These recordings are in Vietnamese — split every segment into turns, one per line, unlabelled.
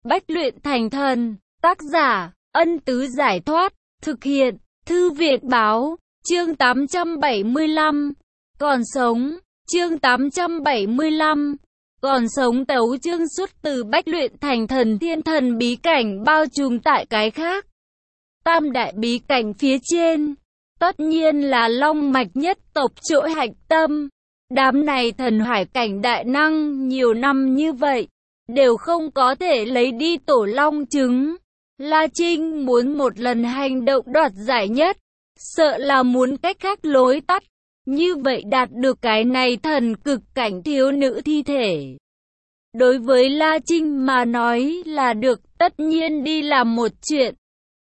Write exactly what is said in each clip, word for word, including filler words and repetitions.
Bách luyện thành thần. Tác giả, Ân Tứ Giải Thoát. Thực hiện, Thư Việt Báo. Chương tám trăm bảy mươi lăm. Còn sống. Chương tám trăm bảy mươi lăm. Còn sống. Tấu chương xuất từ Bách luyện thành thần thiên thần bí cảnh bao trùm tại cái khác. Tam đại bí cảnh phía trên, tất nhiên là long mạch nhất tộc chỗ hạch tâm. Đám này thần hải cảnh đại năng nhiều năm như vậy, đều không có thể lấy đi tổ long trứng. La Trinh muốn một lần hành động đoạt giải nhất, sợ là muốn cách khác lối tắt, như vậy đạt được cái này thần cực cảnh thiếu nữ thi thể. Đối với La Trinh mà nói là được, tất nhiên đi làm một chuyện.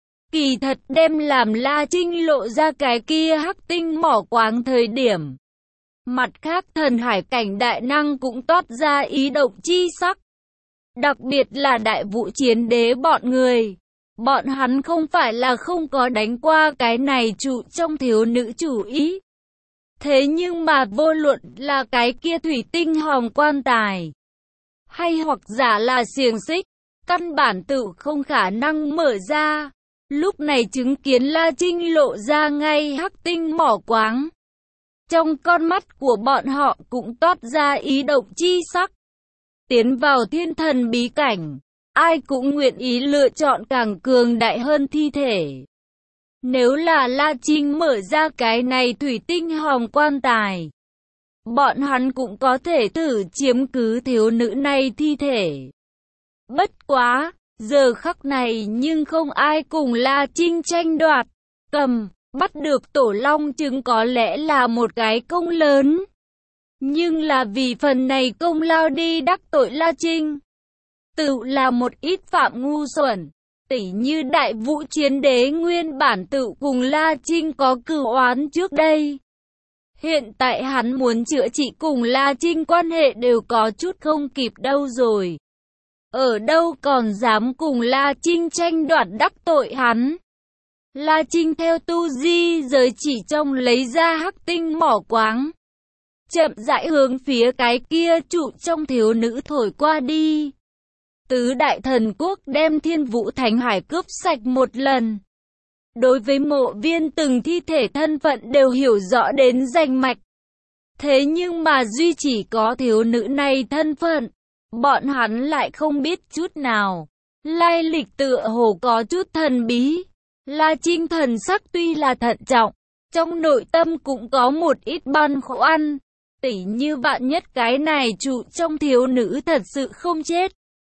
Kỳ thật đem làm La Trinh lộ ra cái kia hắc tinh mỏ quáng thời điểm. Mặt khác thần hải cảnh đại năng cũng toát ra ý động chi sắc. Đặc biệt là đại vũ chiến đế bọn người. Bọn hắn không phải là không có đánh qua cái này trụ trong thiếu nữ chủ ý. Thế nhưng mà vô luận là cái kia thủy tinh hòm quan tài, hay hoặc giả là xiềng xích, căn bản tự không khả năng mở ra. Lúc này chứng kiến La Trinh lộ ra ngay hắc tinh mỏ quáng. Trong con mắt của bọn họ cũng toát ra ý động chi sắc. Tiến vào thiên thần bí cảnh, ai cũng nguyện ý lựa chọn càng cường đại hơn thi thể. Nếu là La Trinh mở ra cái này thủy tinh hòm quan tài, bọn hắn cũng có thể thử chiếm cứ thiếu nữ này thi thể. Bất quá, giờ khắc này nhưng không ai cùng La Trinh tranh đoạt. Cầm, bắt được tổ long trứng có lẽ là một cái công lớn. Nhưng là vì phần này công lao đi đắc tội La Trinh. Tự là một ít phạm ngu xuẩn. Tỉ như đại vũ chiến đế nguyên bản tự cùng La Trinh có cửu oán trước đây. Hiện tại hắn muốn chữa trị cùng La Trinh quan hệ đều có chút không kịp đâu rồi. Ở đâu còn dám cùng La Trinh tranh đoạt đắc tội hắn. La Trinh theo tu di giới chỉ trong lấy ra hắc tinh mỏ quáng. Chậm rãi hướng phía cái kia trụ trong thiếu nữ thổi qua đi. Tứ đại thần quốc đem thiên vũ thánh hải cướp sạch một lần. Đối với mộ viên từng thi thể thân phận đều hiểu rõ đến rành mạch. Thế nhưng mà duy chỉ có thiếu nữ này thân phận, bọn hắn lại không biết chút nào. Lai lịch tựa hồ có chút thần bí. La Trinh thần sắc tuy là thận trọng, trong nội tâm cũng có một ít băn khoăn. Tỉ như vạn nhất cái này trụ trong thiếu nữ thật sự không chết.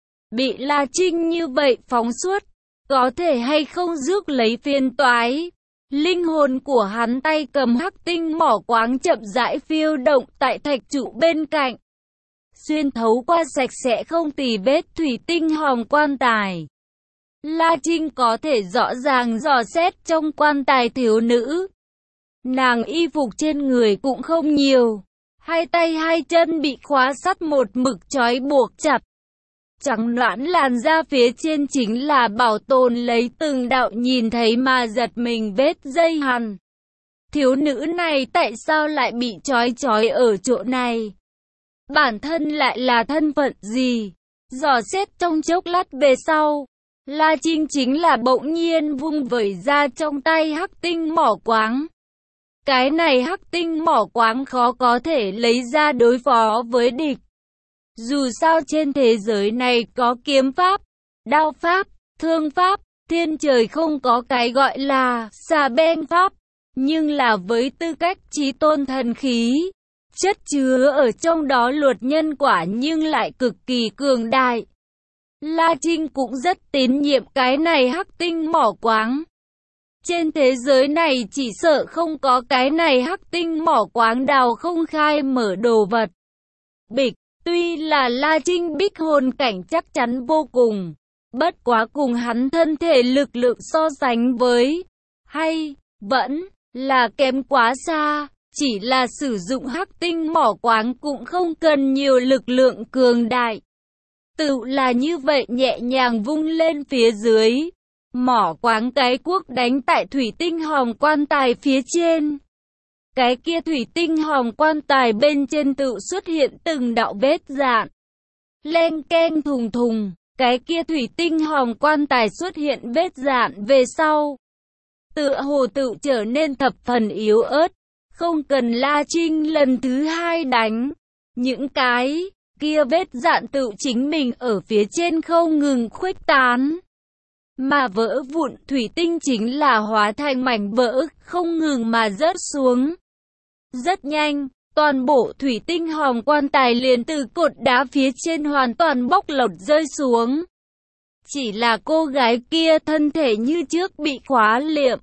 Bị La Trinh như vậy phóng suốt, có thể hay không rước lấy phiền toái. Linh hồn của hắn tay cầm hắc tinh mỏ quáng chậm rãi phiêu động tại thạch trụ bên cạnh. Xuyên thấu qua sạch sẽ không tì vết thủy tinh hòm quan tài. La Trinh có thể rõ ràng dò xét trong quan tài thiếu nữ. Nàng y phục trên người cũng không nhiều. Hai tay hai chân bị khóa sắt một mực trói buộc chặt. Trắng loãng làn da phía trên chính là bảo tồn lấy từng đạo nhìn thấy mà giật mình vết dây hằn. Thiếu nữ này tại sao lại bị trói trói ở chỗ này? Bản thân lại là thân phận gì? Dò xét trong chốc lát về sau, La Trinh chính là bỗng nhiên vung vẩy ra trong tay hắc tinh mỏ quáng. Cái này hắc tinh mỏ quáng khó có thể lấy ra đối phó với địch. Dù sao trên thế giới này có kiếm pháp, đao pháp, thương pháp, thiên trời không có cái gọi là xà beng pháp. Nhưng là với tư cách chí tôn thần khí, chất chứa ở trong đó luật nhân quả nhưng lại cực kỳ cường đại. La Trinh cũng rất tín nhiệm cái này hắc tinh mỏ quáng. Trên thế giới này chỉ sợ không có cái này hắc tinh mỏ quáng đào không khai mở đồ vật. Bịch, tuy là La Trinh bích hồn cảnh chắc chắn vô cùng, bất quá cùng hắn thân thể lực lượng so sánh với, hay, vẫn, là kém quá xa. Chỉ là sử dụng hắc tinh mỏ quáng cũng không cần nhiều lực lượng cường đại. Tự là như vậy nhẹ nhàng vung lên phía dưới. Mỏ quáng cái cuốc đánh tại thủy tinh hòm quan tài phía trên. Cái kia thủy tinh hòm quan tài bên trên tự xuất hiện từng đạo vết dạn. Len keng thùng thùng, cái kia thủy tinh hòm quan tài xuất hiện vết dạn về sau. Tựa hồ tự trở nên thập phần yếu ớt, không cần La Trinh lần thứ hai đánh. Những cái kia vết dạn tự chính mình ở phía trên không ngừng khuếch tán. Mà vỡ vụn thủy tinh chính là hóa thành mảnh vỡ, không ngừng mà rớt xuống. Rất nhanh, toàn bộ thủy tinh hòm quan tài liền từ cột đá phía trên hoàn toàn bóc lột rơi xuống. Chỉ là cô gái kia thân thể như trước bị khóa liệm.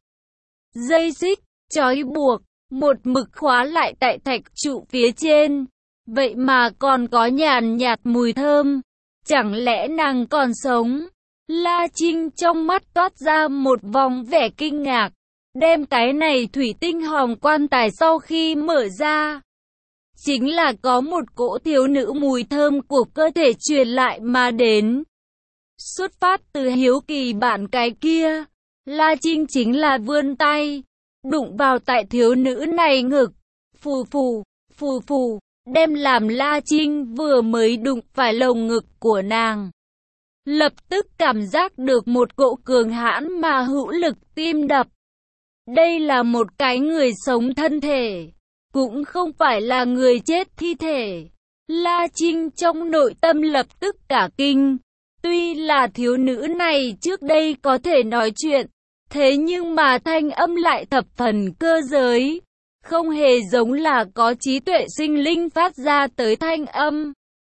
Dây xích, trói buộc, một mực khóa lại tại thạch trụ phía trên. Vậy mà còn có nhàn nhạt mùi thơm. Chẳng lẽ nàng còn sống? La Trinh trong mắt toát ra một vòng vẻ kinh ngạc. Đem cái này thủy tinh hòm quan tài sau khi mở ra, chính là có một cỗ thiếu nữ mùi thơm của cơ thể truyền lại mà đến. Xuất phát từ hiếu kỳ bản cái kia, La Trinh chính là vươn tay, đụng vào tại thiếu nữ này ngực, phù phù, phù phù, đem làm La Trinh vừa mới đụng phải lồng ngực của nàng. Lập tức cảm giác được một cỗ cường hãn mà hữu lực tim đập. Đây là một cái người sống thân thể, cũng không phải là người chết thi thể. La Trinh trong nội tâm lập tức cả kinh. Tuy là thiếu nữ này trước đây có thể nói chuyện, thế nhưng mà thanh âm lại thập phần cơ giới, không hề giống là có trí tuệ sinh linh phát ra tới thanh âm.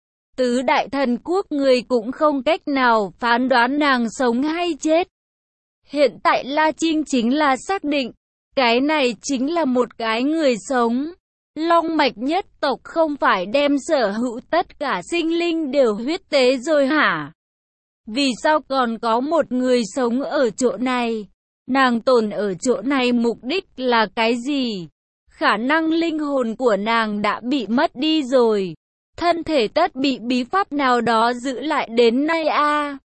Tứ đại thần quốc người cũng không cách nào phán đoán nàng sống hay chết. Hiện tại La Trinh chính là xác định, cái này chính là một cái người sống. Long mạch nhất tộc không phải đem sở hữu tất cả sinh linh đều huyết tế rồi hả? Vì sao còn có một người sống ở chỗ này? Nàng tồn ở chỗ này mục đích là cái gì? Khả năng linh hồn của nàng đã bị mất đi rồi. Thân thể tất bị bí pháp nào đó giữ lại đến nay a. À?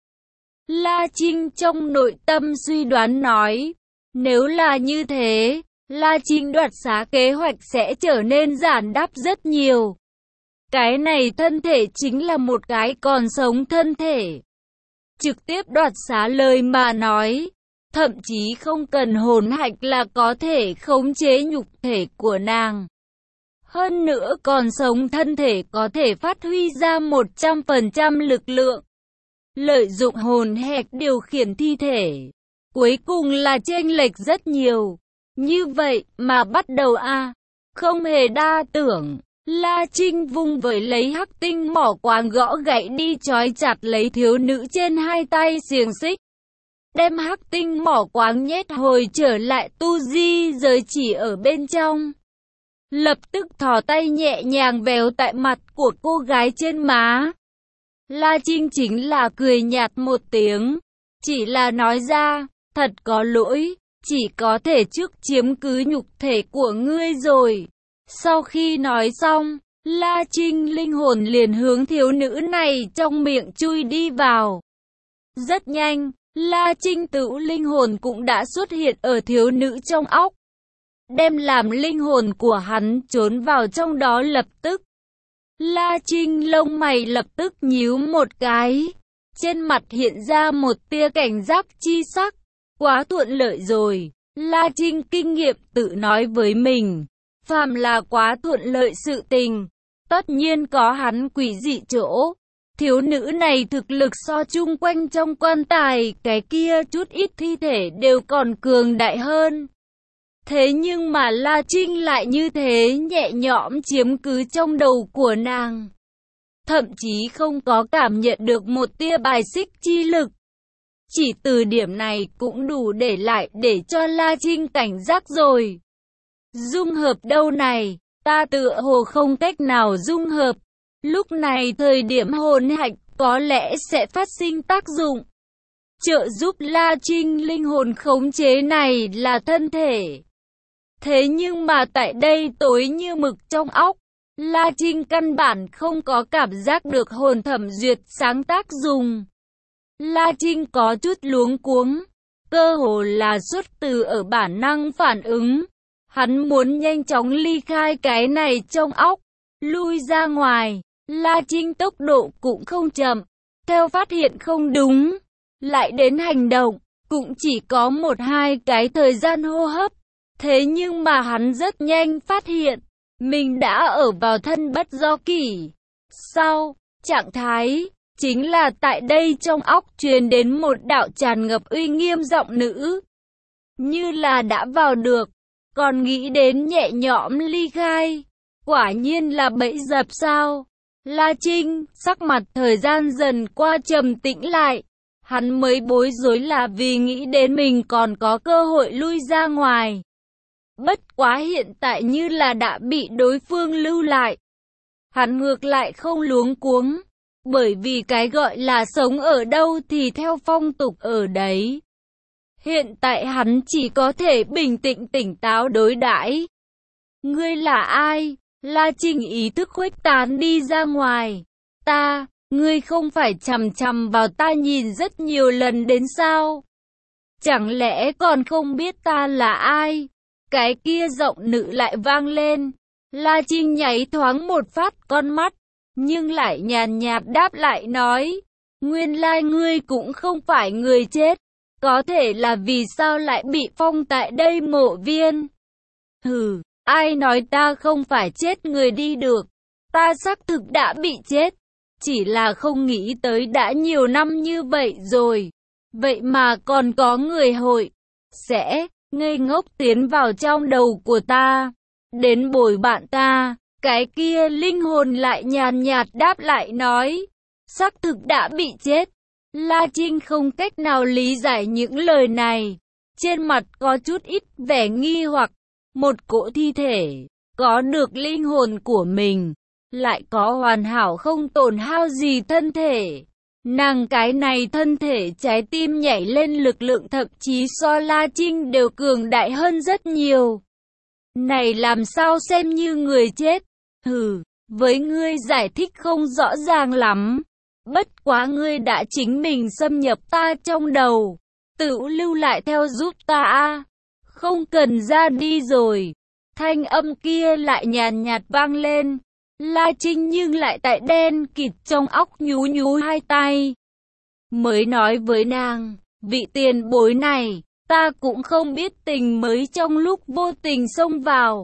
La Trinh trong nội tâm suy đoán nói. Nếu là như thế, La Trinh đoạt xá kế hoạch sẽ trở nên giản đáp rất nhiều. Cái này thân thể chính là một cái còn sống thân thể. Trực tiếp đoạt xá lời mà nói, thậm chí không cần hồn hạch là có thể khống chế nhục thể của nàng. Hơn nữa còn sống thân thể có thể phát huy ra một trăm phần trăm lực lượng. Lợi dụng hồn hạch điều khiển thi thể. Cuối cùng là chênh lệch rất nhiều. Như vậy mà bắt đầu a à, không hề đa tưởng. La Trinh vung với lấy hắc tinh mỏ quáng gõ gãy đi trói chặt lấy thiếu nữ trên hai tay xiềng xích. Đem hắc tinh mỏ quáng nhét hồi trở lại tu di giới chỉ ở bên trong. Lập tức thò tay nhẹ nhàng véo tại mặt của cô gái trên má. La Trinh chính là cười nhạt một tiếng. Chỉ là nói ra, thật có lỗi, chỉ có thể trước chiếm cứ nhục thể của ngươi rồi. Sau khi nói xong, La Trinh linh hồn liền hướng thiếu nữ này trong miệng chui đi vào. Rất nhanh, La Trinh tự linh hồn cũng đã xuất hiện ở thiếu nữ trong óc. Đem làm linh hồn của hắn trốn vào trong đó lập tức. La Trinh lông mày lập tức nhíu một cái. Trên mặt hiện ra một tia cảnh giác chi sắc. Quá thuận lợi rồi. La Trinh kinh nghiệm tự nói với mình. Phàm là quá thuận lợi sự tình, tất nhiên có hắn quỷ dị chỗ. Thiếu nữ này thực lực so chung quanh trong quan tài, cái kia chút ít thi thể đều còn cường đại hơn. Thế nhưng mà La Trinh lại như thế nhẹ nhõm chiếm cứ trong đầu của nàng. Thậm chí không có cảm nhận được một tia bài xích chi lực. Chỉ từ điểm này cũng đủ để lại để cho La Trinh cảnh giác rồi. Dung hợp đâu này, ta tựa hồ không cách nào dung hợp. Lúc này thời điểm hồn hạch có lẽ sẽ phát sinh tác dụng. Trợ giúp La Trinh linh hồn khống chế này là thân thể. Thế nhưng mà tại đây tối như mực trong óc, La Trinh căn bản không có cảm giác được hồn thẩm duyệt sáng tác dùng. La Trinh có chút luống cuống, cơ hồ là xuất từ ở bản năng phản ứng. Hắn muốn nhanh chóng ly khai cái này trong óc, lui ra ngoài. La Trinh tốc độ cũng không chậm, theo phát hiện không đúng, lại đến hành động, cũng chỉ có một hai cái thời gian hô hấp. Thế nhưng mà hắn rất nhanh phát hiện, mình đã ở vào thân bất do kỷ. Sau, trạng thái, chính là tại đây trong óc truyền đến một đạo tràn ngập uy nghiêm giọng nữ. Như là đã vào được, còn nghĩ đến nhẹ nhõm ly khai. Quả nhiên là bẫy dập sao? La Trinh, sắc mặt thời gian dần qua trầm tĩnh lại. Hắn mới bối rối là vì nghĩ đến mình còn có cơ hội lui ra ngoài. Bất quá hiện tại như là đã bị đối phương lưu lại. Hắn ngược lại không luống cuống, bởi vì cái gọi là sống ở đâu thì theo phong tục ở đấy. Hiện tại hắn chỉ có thể bình tĩnh tỉnh táo đối đãi. Ngươi là ai? La Trinh ý thức khuếch tán đi ra ngoài. Ta, ngươi không phải chằm chằm vào ta nhìn rất nhiều lần đến sao? Chẳng lẽ còn không biết ta là ai? Cái kia giọng nữ lại vang lên. La Trinh nháy thoáng một phát con mắt, nhưng lại nhàn nhạt đáp lại nói, nguyên lai ngươi cũng không phải người chết, có thể là vì sao lại bị phong tại đây mộ viên? Hừ, ai nói ta không phải chết người đi được, ta xác thực đã bị chết, chỉ là không nghĩ tới đã nhiều năm như vậy rồi, vậy mà còn có người hội, sẽ ngây ngốc tiến vào trong đầu của ta. Đến bồi bạn ta, cái kia linh hồn lại nhàn nhạt đáp lại nói, xác thực đã bị chết. La Trinh không cách nào lý giải những lời này, trên mặt có chút ít vẻ nghi hoặc, một cỗ thi thể, có được linh hồn của mình, lại có hoàn hảo không tổn hao gì thân thể. Nàng cái này thân thể trái tim nhảy lên lực lượng thậm chí so La Trinh đều cường đại hơn rất nhiều. Này làm sao xem như người chết? Hừ, với ngươi giải thích không rõ ràng lắm. Bất quá ngươi đã chính mình xâm nhập ta trong đầu. Tự lưu lại theo giúp ta a, không cần ra đi rồi. Thanh âm kia lại nhàn nhạt vang lên. La Trinh nhưng lại tại đen kịt trong óc nhú nhú hai tay. Mới nói với nàng, vị tiền bối này, ta cũng không biết tình mới trong lúc vô tình xông vào.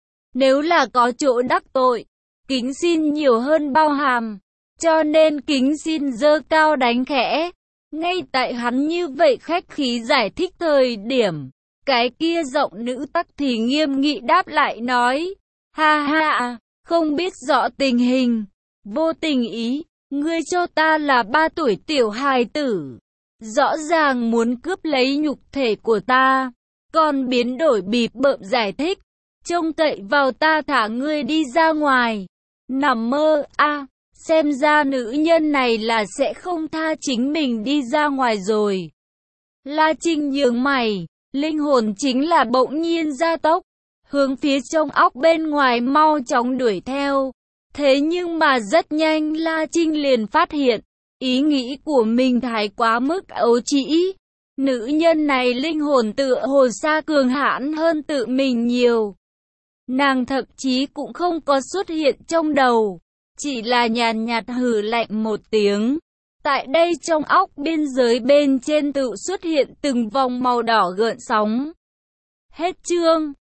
Nếu là có chỗ đắc tội, kính xin nhiều hơn bao hàm, cho nên kính xin giơ cao đánh khẽ. Ngay tại hắn như vậy khách khí giải thích thời điểm, cái kia giọng nữ tắc thì nghiêm nghị đáp lại nói, ha ha, không biết rõ tình hình, vô tình ý, ngươi cho ta là ba tuổi tiểu hài tử. Rõ ràng muốn cướp lấy nhục thể của ta, còn biến đổi bịp bợm giải thích, trông cậy vào ta thả ngươi đi ra ngoài. Nằm mơ, a à, xem ra nữ nhân này là sẽ không tha chính mình đi ra ngoài rồi. La Trinh nhướng mày, linh hồn chính là bỗng nhiên gia tốc, hướng phía trong óc bên ngoài mau chóng đuổi theo. Thế nhưng mà rất nhanh La Trinh liền phát hiện, ý nghĩ của mình thái quá mức ấu trĩ. Nữ nhân này linh hồn tựa hồ xa cường hãn hơn tự mình nhiều. Nàng thậm chí cũng không có xuất hiện trong đầu, chỉ là nhàn nhạt hừ lạnh một tiếng. Tại đây trong óc biên giới bên trên tự xuất hiện từng vòng màu đỏ gợn sóng. Hết chương.